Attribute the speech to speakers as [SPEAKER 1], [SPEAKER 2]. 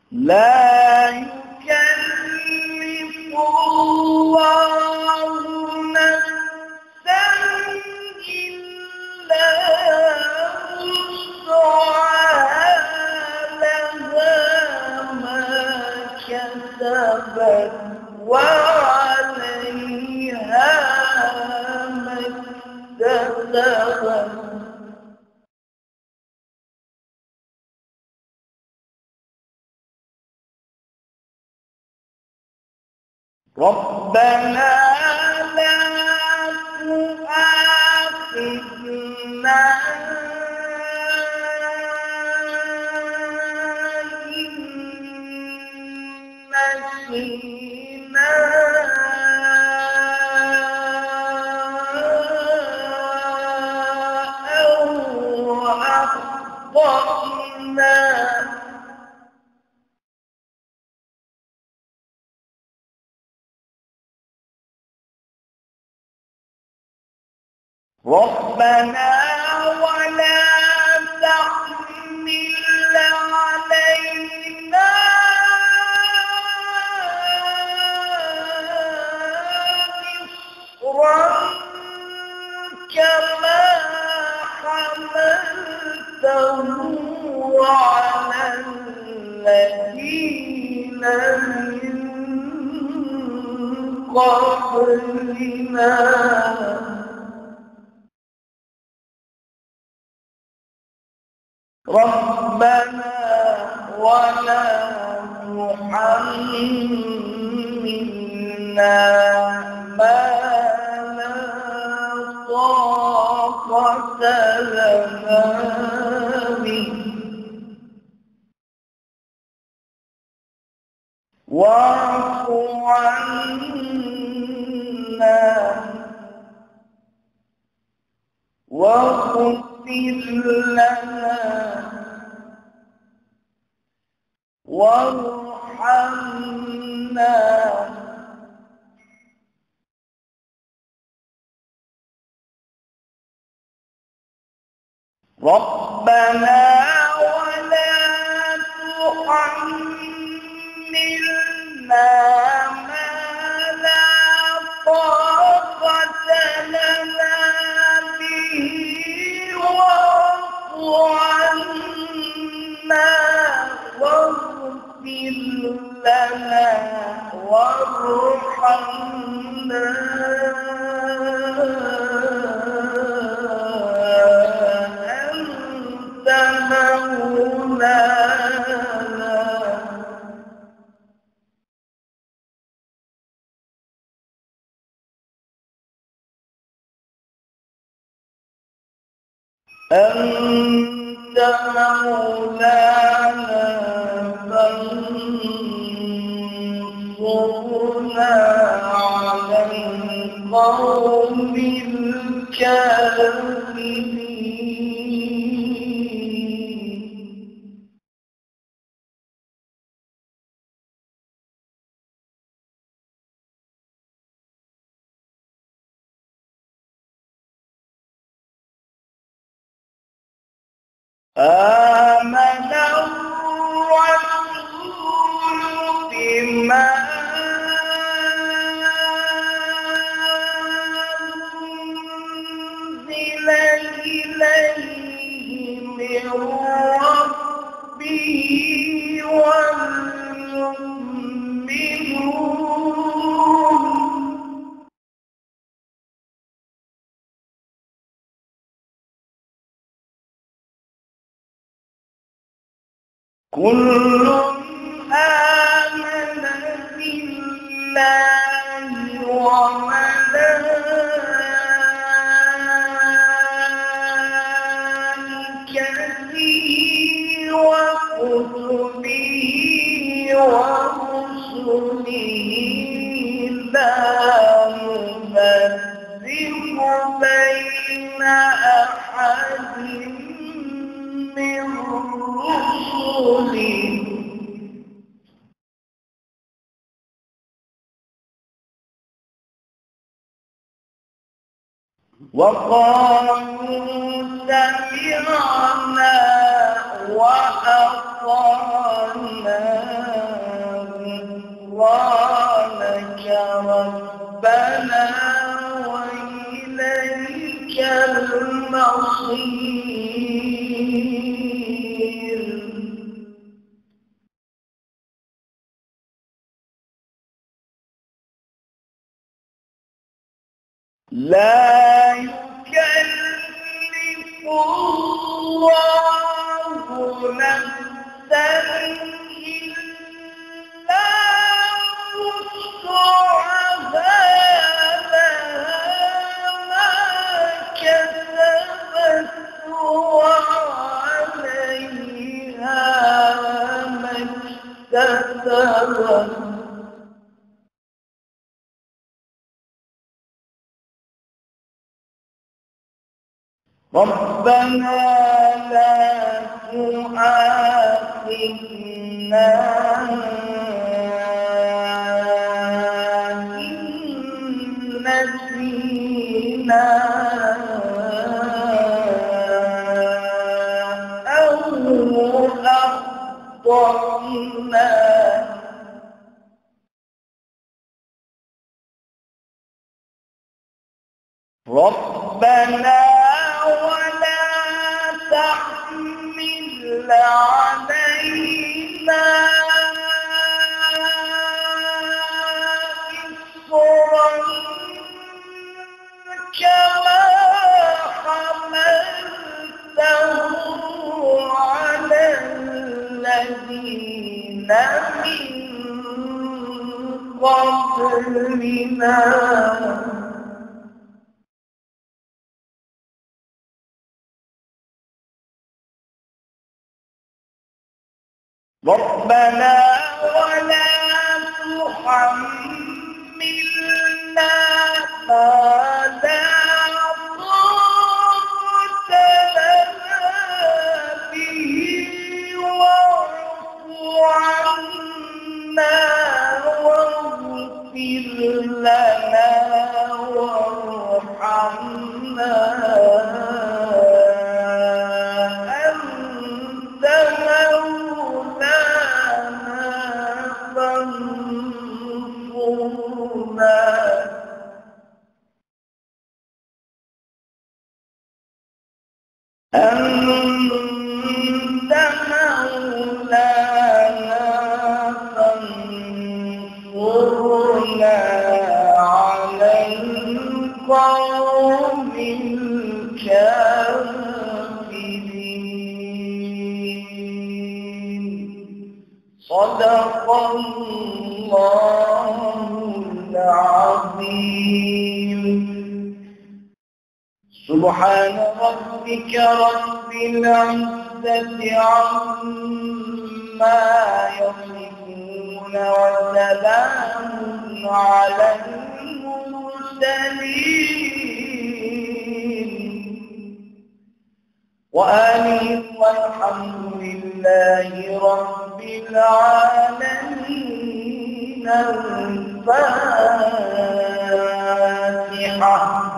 [SPEAKER 1] لا يكلف الله نفسا إلا وسعها لها ما كسبت وعليها ما اكتسبت. ربنا لا تؤاخذنا إن نسينا أو أخطأنا. ربنا ولا تحمل علينا إصرا كما حملته على الذين من قبلنا. ربنا ولا تحملنا ما لا طاقة لنا به واعف عنا واغفر لنا وارحمنا ربنا ولا تحملنا ما لا طاقة لنا به واعف عنا واغفر لنا وارحمنا أنت مولانا. أنت مولانا فانصرنا على القوم الكافرين. آمن الرسول بما أنزل إليه من ربه والمؤمنون كل آمن بالله وملائكته وكتبه ورسله لا نفرق بين أحد من رسله وقالوا سمعنا وأطعنا لا يكلف الله نفسا إلا وسعها ما كسبت وعليها ما اكتسبت ربنا لا تؤاخذنا إن نسينا أو أخطأنا ربنا ولا تحمل علينا إصرا كما حملته على الذين من قبلنا ربنا ولا تحملنا ما لا طاقة لنا به واعف عنا واغفر لنا وارحمنا أنت مولانا فانصرنا على القوم الكافرين صدق الله العظيم سبحان ربك رب العزة عما يصفون وسلام على المرسلين وآله والحمد لله رب العالمين الفاتحة